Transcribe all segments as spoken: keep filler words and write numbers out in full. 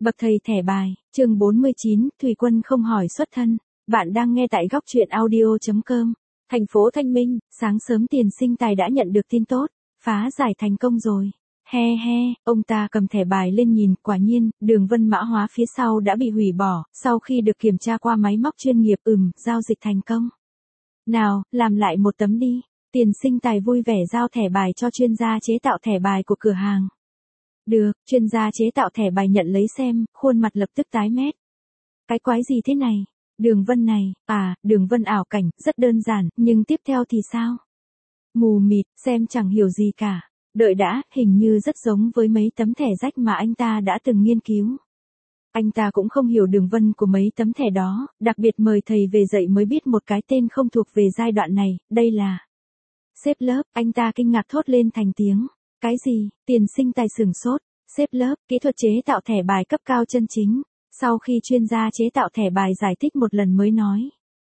Bậc thầy thẻ bài, chương bốn mươi chín, Thủy Quân không hỏi xuất thân. Bạn đang nghe tại góc truyện audio chấm com. Thành phố Thanh Minh, sáng sớm Tiền Sinh Tài đã nhận được tin tốt, phá giải thành công rồi. He he, ông ta cầm thẻ bài lên nhìn, quả nhiên, đường vân mã hóa phía sau đã bị hủy bỏ, sau khi được kiểm tra qua máy móc chuyên nghiệp, ừm, giao dịch thành công. Nào, làm lại một tấm đi. Tiền Sinh Tài vui vẻ giao thẻ bài cho chuyên gia chế tạo thẻ bài của cửa hàng. Được, chuyên gia chế tạo thẻ bài nhận lấy xem, khuôn mặt lập tức tái mét. Cái quái gì thế này? Đường vân này, à, đường vân ảo cảnh, rất đơn giản, nhưng tiếp theo thì sao? Mù mịt, xem chẳng hiểu gì cả. Đợi đã, hình như rất giống với mấy tấm thẻ rách mà anh ta đã từng nghiên cứu. Anh ta cũng không hiểu đường vân của mấy tấm thẻ đó, đặc biệt mời thầy về dạy mới biết một cái tên không thuộc về giai đoạn này, đây là xếp lớp, anh ta kinh ngạc thốt lên thành tiếng. Cái gì? Tiền Sinh Tài sửng sốt. Xếp lớp, kỹ thuật chế tạo thẻ bài cấp cao chân chính. Sau khi chuyên gia chế tạo thẻ bài giải thích một lần mới nói.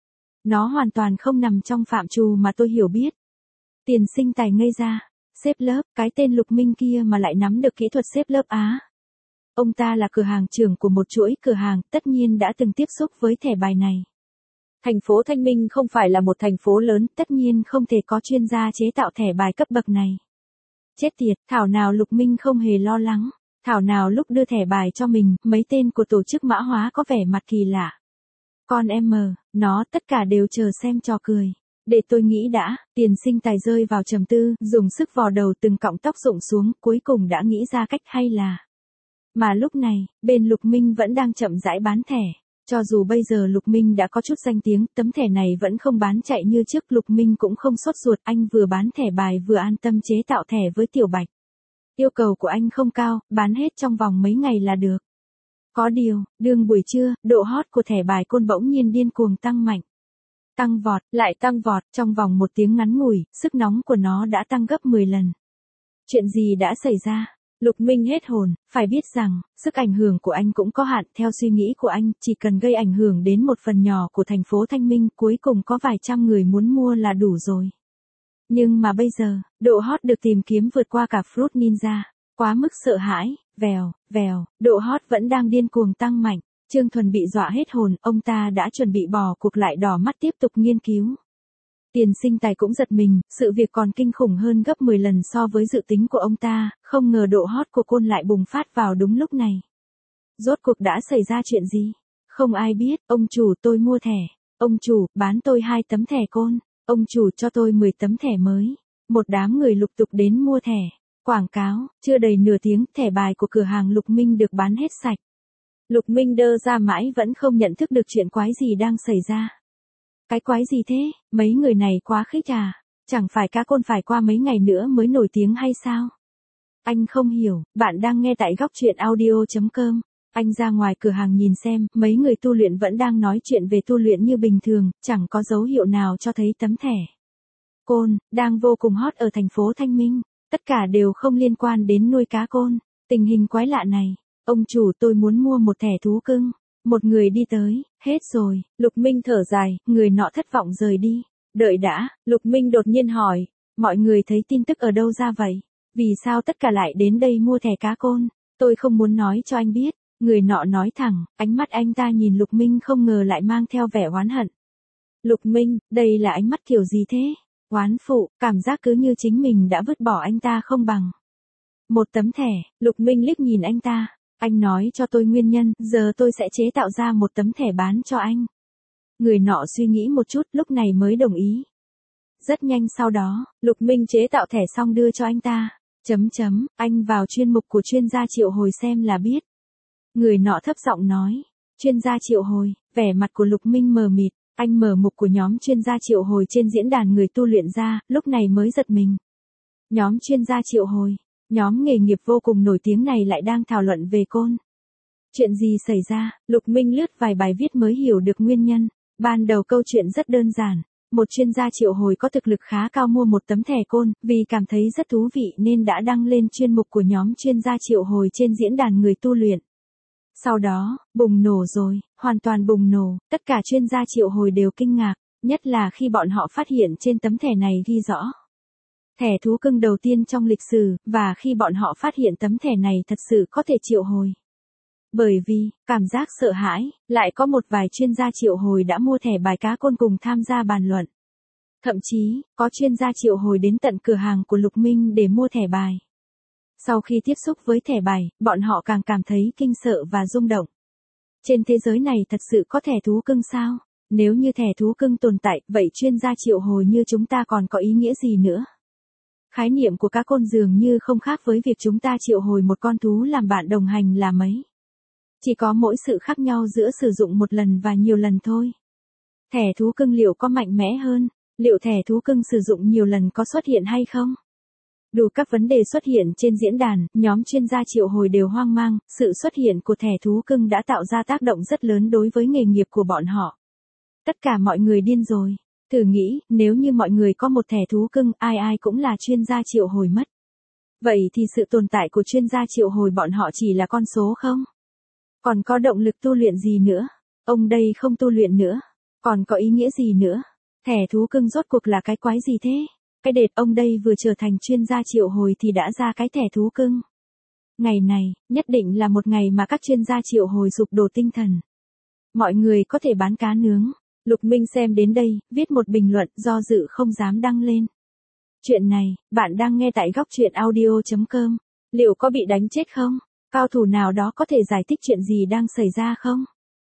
Nó hoàn toàn không nằm trong phạm trù mà tôi hiểu biết. Tiền Sinh Tài ngây ra. Xếp lớp, cái tên Lục Minh kia mà lại nắm được kỹ thuật xếp lớp á. Ông ta là cửa hàng trưởng của một chuỗi cửa hàng, tất nhiên đã từng tiếp xúc với thẻ bài này. Thành phố Thanh Minh không phải là một thành phố lớn, tất nhiên không thể có chuyên gia chế tạo thẻ bài cấp bậc này. Chết tiệt, thảo nào Lục Minh không hề lo lắng, thảo nào lúc đưa thẻ bài cho mình, mấy tên của tổ chức mã hóa có vẻ mặt kỳ lạ. Con em mờ, nó tất cả đều chờ xem trò cười. Để tôi nghĩ đã, Tiền Sinh Tài rơi vào trầm tư, dùng sức vò đầu từng cọng tóc rụng xuống, cuối cùng đã nghĩ ra cách hay là. Mà lúc này, bên Lục Minh vẫn đang chậm rãi bán thẻ. Cho dù bây giờ Lục Minh đã có chút danh tiếng, tấm thẻ này vẫn không bán chạy như trước, Lục Minh cũng không sốt ruột, anh vừa bán thẻ bài vừa an tâm chế tạo thẻ với Tiểu Bạch. Yêu cầu của anh không cao, bán hết trong vòng mấy ngày là được. Có điều, đương buổi trưa, độ hot của thẻ bài côn bỗng nhiên điên cuồng tăng mạnh. Tăng vọt, lại tăng vọt, trong vòng một tiếng ngắn ngủi, sức nóng của nó đã tăng gấp mười lần. Chuyện gì đã xảy ra? Lục Minh hết hồn, phải biết rằng, sức ảnh hưởng của anh cũng có hạn, theo suy nghĩ của anh, chỉ cần gây ảnh hưởng đến một phần nhỏ của thành phố Thanh Minh, cuối cùng có vài trăm người muốn mua là đủ rồi. Nhưng mà bây giờ, độ hot được tìm kiếm vượt qua cả Fruit Ninja, quá mức sợ hãi, vèo, vèo, độ hot vẫn đang điên cuồng tăng mạnh, Trương Thuần bị dọa hết hồn, ông ta đã chuẩn bị bỏ cuộc lại đỏ mắt tiếp tục nghiên cứu. Tiền Sinh Tài cũng giật mình, sự việc còn kinh khủng hơn gấp mười lần so với dự tính của ông ta, không ngờ độ hot của côn lại bùng phát vào đúng lúc này. Rốt cuộc đã xảy ra chuyện gì? Không ai biết, ông chủ tôi mua thẻ, ông chủ, bán tôi hai tấm thẻ côn, ông chủ cho tôi mười tấm thẻ mới. Một đám người lục tục đến mua thẻ, quảng cáo, chưa đầy nửa tiếng, thẻ bài của cửa hàng Lục Minh được bán hết sạch. Lục Minh đơ ra mãi vẫn không nhận thức được chuyện quái gì đang xảy ra. Cái quái gì thế, mấy người này quá khích à, chẳng phải cá côn phải qua mấy ngày nữa mới nổi tiếng hay sao? Anh không hiểu, bạn đang nghe tại góc truyện audio chấm com. Anh ra ngoài cửa hàng nhìn xem, mấy người tu luyện vẫn đang nói chuyện về tu luyện như bình thường, chẳng có dấu hiệu nào cho thấy tấm thẻ côn, đang vô cùng hot ở thành phố Thanh Minh, tất cả đều không liên quan đến nuôi cá côn. Tình hình quái lạ này, ông chủ tôi muốn mua một thẻ thú cưng. Một người đi tới, hết rồi, Lục Minh thở dài, người nọ thất vọng rời đi. Đợi đã, Lục Minh đột nhiên hỏi, mọi người thấy tin tức ở đâu ra vậy? Vì sao tất cả lại đến đây mua thẻ cá côn? Tôi không muốn nói cho anh biết, người nọ nói thẳng, ánh mắt anh ta nhìn Lục Minh không ngờ lại mang theo vẻ oán hận. Lục Minh, đây là ánh mắt kiểu gì thế? Oán phụ, cảm giác cứ như chính mình đã vứt bỏ anh ta không bằng. Một tấm thẻ, Lục Minh liếc nhìn anh ta. Anh nói cho tôi nguyên nhân, giờ tôi sẽ chế tạo ra một tấm thẻ bán cho anh. Người nọ suy nghĩ một chút, lúc này mới đồng ý. Rất nhanh sau đó, Lục Minh chế tạo thẻ xong đưa cho anh ta. Chấm chấm, anh vào chuyên mục của chuyên gia triệu hồi xem là biết. Người nọ thấp giọng nói. Chuyên gia triệu hồi, vẻ mặt của Lục Minh mờ mịt, anh mở mục của nhóm chuyên gia triệu hồi trên diễn đàn người tu luyện ra, lúc này mới giật mình. Nhóm chuyên gia triệu hồi. Nhóm nghề nghiệp vô cùng nổi tiếng này lại đang thảo luận về côn. Chuyện gì xảy ra, Lục Minh lướt vài bài viết mới hiểu được nguyên nhân. Ban đầu câu chuyện rất đơn giản. Một chuyên gia triệu hồi có thực lực khá cao mua một tấm thẻ côn, vì cảm thấy rất thú vị nên đã đăng lên chuyên mục của nhóm chuyên gia triệu hồi trên diễn đàn người tu luyện. Sau đó, bùng nổ rồi, hoàn toàn bùng nổ, tất cả chuyên gia triệu hồi đều kinh ngạc, nhất là khi bọn họ phát hiện trên tấm thẻ này ghi rõ. Thẻ thú cưng đầu tiên trong lịch sử, và khi bọn họ phát hiện tấm thẻ này thật sự có thể triệu hồi. Bởi vì, cảm giác sợ hãi, lại có một vài chuyên gia triệu hồi đã mua thẻ bài cá côn cùng tham gia bàn luận. Thậm chí, có chuyên gia triệu hồi đến tận cửa hàng của Lục Minh để mua thẻ bài. Sau khi tiếp xúc với thẻ bài, bọn họ càng cảm thấy kinh sợ và rung động. Trên thế giới này thật sự có thẻ thú cưng sao? Nếu như thẻ thú cưng tồn tại, vậy chuyên gia triệu hồi như chúng ta còn có ý nghĩa gì nữa? Khái niệm của cá côn dường như không khác với việc chúng ta triệu hồi một con thú làm bạn đồng hành là mấy. Chỉ có mỗi sự khác nhau giữa sử dụng một lần và nhiều lần thôi. Thẻ thú cưng liệu có mạnh mẽ hơn? Liệu thẻ thú cưng sử dụng nhiều lần có xuất hiện hay không? Đủ các vấn đề xuất hiện trên diễn đàn, nhóm chuyên gia triệu hồi đều hoang mang, sự xuất hiện của thẻ thú cưng đã tạo ra tác động rất lớn đối với nghề nghiệp của bọn họ. Tất cả mọi người điên rồi. Thử nghĩ, nếu như mọi người có một thẻ thú cưng, ai ai cũng là chuyên gia triệu hồi mất. Vậy thì sự tồn tại của chuyên gia triệu hồi bọn họ chỉ là con số không? Còn có động lực tu luyện gì nữa? Ông đây không tu luyện nữa. Còn có ý nghĩa gì nữa? Thẻ thú cưng rốt cuộc là cái quái gì thế? Cái đệt ông đây vừa trở thành chuyên gia triệu hồi thì đã ra cái thẻ thú cưng. Ngày này, nhất định là một ngày mà các chuyên gia triệu hồi sụp đổ tinh thần. Mọi người có thể bán cá nướng. Lục Minh xem đến đây, viết một bình luận do dự không dám đăng lên. Chuyện này, bạn đang nghe tại góc truyện audio chấm com. Liệu có bị đánh chết không? Cao thủ nào đó có thể giải thích chuyện gì đang xảy ra không?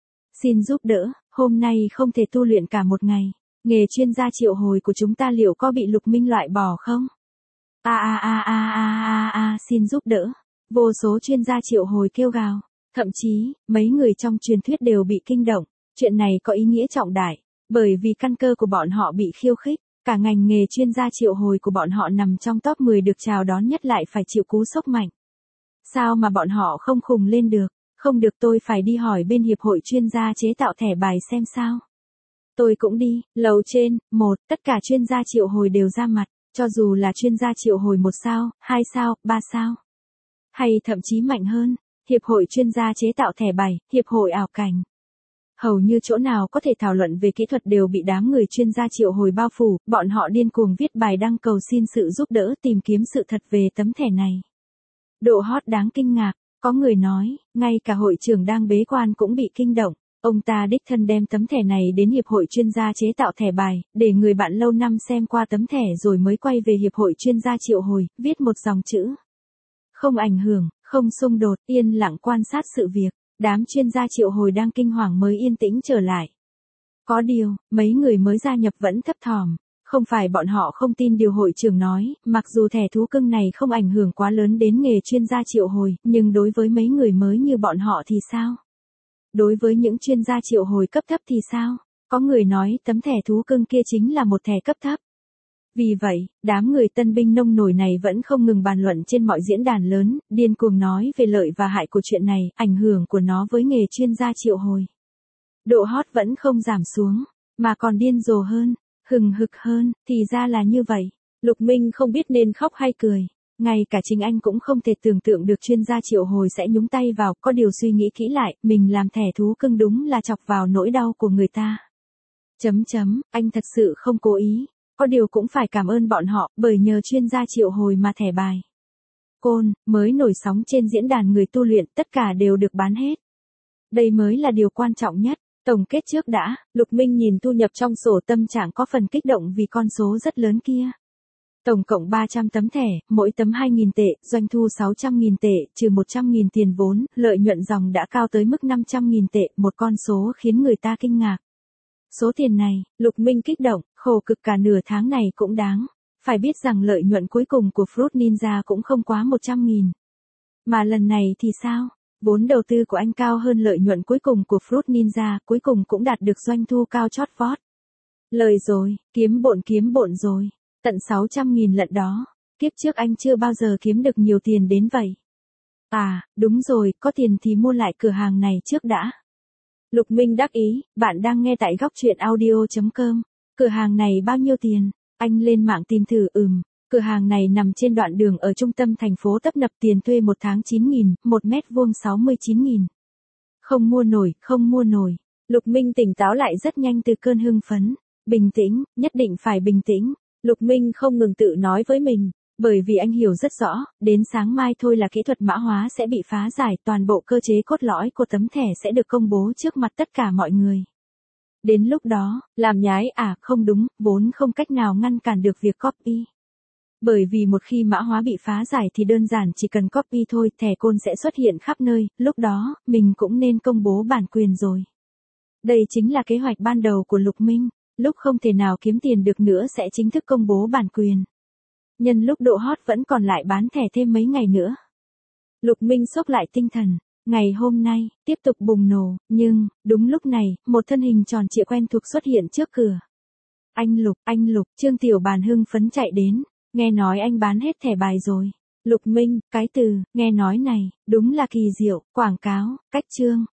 Xin giúp đỡ, hôm nay không thể tu luyện cả một ngày. Nghề chuyên gia triệu hồi của chúng ta liệu có bị Lục Minh loại bỏ không? A a a a a a a xin giúp đỡ. Vô số chuyên gia triệu hồi kêu gào. Thậm chí, mấy người trong truyền thuyết đều bị kinh động. Chuyện này có ý nghĩa trọng đại, bởi vì căn cơ của bọn họ bị khiêu khích, cả ngành nghề chuyên gia triệu hồi của bọn họ nằm trong top mười được chào đón nhất lại phải chịu cú sốc mạnh. Sao mà bọn họ không khùng lên được? Không được, tôi phải đi hỏi bên hiệp hội chuyên gia chế tạo thẻ bài xem sao. Tôi cũng đi, lầu trên, một, tất cả chuyên gia triệu hồi đều ra mặt, cho dù là chuyên gia triệu hồi một sao, hai sao, ba sao. Hay thậm chí mạnh hơn, hiệp hội chuyên gia chế tạo thẻ bài, hiệp hội ảo cảnh. Hầu như chỗ nào có thể thảo luận về kỹ thuật đều bị đám người chuyên gia triệu hồi bao phủ, bọn họ điên cuồng viết bài đăng cầu xin sự giúp đỡ tìm kiếm sự thật về tấm thẻ này. Độ hot đáng kinh ngạc, có người nói, ngay cả hội trưởng đang bế quan cũng bị kinh động. Ông ta đích thân đem tấm thẻ này đến hiệp hội chuyên gia chế tạo thẻ bài, để người bạn lâu năm xem qua tấm thẻ rồi mới quay về hiệp hội chuyên gia triệu hồi, viết một dòng chữ. Không ảnh hưởng, không xung đột, yên lặng quan sát sự việc. Đám chuyên gia triệu hồi đang kinh hoàng mới yên tĩnh trở lại. Có điều, mấy người mới gia nhập vẫn thấp thỏm. Không phải bọn họ không tin điều hội trưởng nói, mặc dù thẻ thú cưng này không ảnh hưởng quá lớn đến nghề chuyên gia triệu hồi, nhưng đối với mấy người mới như bọn họ thì sao? Đối với những chuyên gia triệu hồi cấp thấp thì sao? Có người nói tấm thẻ thú cưng kia chính là một thẻ cấp thấp. Vì vậy, đám người tân binh nông nổi này vẫn không ngừng bàn luận trên mọi diễn đàn lớn, điên cuồng nói về lợi và hại của chuyện này, ảnh hưởng của nó với nghề chuyên gia triệu hồi. Độ hot vẫn không giảm xuống, mà còn điên rồ hơn, hừng hực hơn, thì ra là như vậy. Lục Minh không biết nên khóc hay cười. Ngay cả chính anh cũng không thể tưởng tượng được chuyên gia triệu hồi sẽ nhúng tay vào, có điều suy nghĩ kỹ lại, mình làm thẻ thú cưng đúng là chọc vào nỗi đau của người ta. Chấm chấm, anh thật sự không cố ý. Có điều cũng phải cảm ơn bọn họ, bởi nhờ chuyên gia triệu hồi mà thẻ bài côn mới nổi sóng trên diễn đàn người tu luyện, tất cả đều được bán hết. Đây mới là điều quan trọng nhất. Tổng kết trước đã, Lục Minh nhìn thu nhập trong sổ tâm trạng có phần kích động vì con số rất lớn kia. Tổng cộng ba trăm tấm thẻ, mỗi tấm hai nghìn tệ, doanh thu sáu trăm nghìn tệ, trừ một trăm nghìn tiền vốn, lợi nhuận dòng đã cao tới mức năm trăm nghìn tệ, một con số khiến người ta kinh ngạc. Số tiền này, Lục Minh kích động, khổ cực cả nửa tháng này cũng đáng. Phải biết rằng lợi nhuận cuối cùng của Fruit Ninja cũng không quá một trăm nghìn. Mà lần này thì sao? Vốn đầu tư của anh cao hơn lợi nhuận cuối cùng của Fruit Ninja, cuối cùng cũng đạt được doanh thu cao chót vót. Lời rồi, kiếm bộn kiếm bộn rồi. Tận sáu trăm nghìn lận đó. Kiếp trước anh chưa bao giờ kiếm được nhiều tiền đến vậy. À, đúng rồi, có tiền thì mua lại cửa hàng này trước đã. Lục Minh đắc ý, bạn đang nghe tại góc truyện audio chấm com. Cửa hàng này bao nhiêu tiền? Anh lên mạng tìm thử, ừm. Cửa hàng này nằm trên đoạn đường ở trung tâm thành phố tấp nập, tiền thuê một tháng chín nghìn, một mét vuông sáu mươi chín nghìn. Không mua nổi, không mua nổi. Lục Minh tỉnh táo lại rất nhanh từ cơn hưng phấn. Bình tĩnh, nhất định phải bình tĩnh. Lục Minh không ngừng tự nói với mình. Bởi vì anh hiểu rất rõ, đến sáng mai thôi là kỹ thuật mã hóa sẽ bị phá giải, toàn bộ cơ chế cốt lõi của tấm thẻ sẽ được công bố trước mặt tất cả mọi người. Đến lúc đó, làm nhái à, không đúng, vốn không cách nào ngăn cản được việc copy. Bởi vì một khi mã hóa bị phá giải thì đơn giản chỉ cần copy thôi, thẻ côn sẽ xuất hiện khắp nơi, lúc đó, mình cũng nên công bố bản quyền rồi. Đây chính là kế hoạch ban đầu của Lục Minh, lúc không thể nào kiếm tiền được nữa sẽ chính thức công bố bản quyền. Nhân lúc độ hot vẫn còn lại bán thẻ thêm mấy ngày nữa. Lục Minh xốc lại tinh thần. Ngày hôm nay, tiếp tục bùng nổ, nhưng, đúng lúc này, một thân hình tròn trịa quen thuộc xuất hiện trước cửa. Anh Lục, anh Lục, Trương Tiểu Bàn hưng phấn chạy đến, nghe nói anh bán hết thẻ bài rồi. Lục Minh, cái từ, nghe nói này, đúng là kỳ diệu, quảng cáo, cách chương.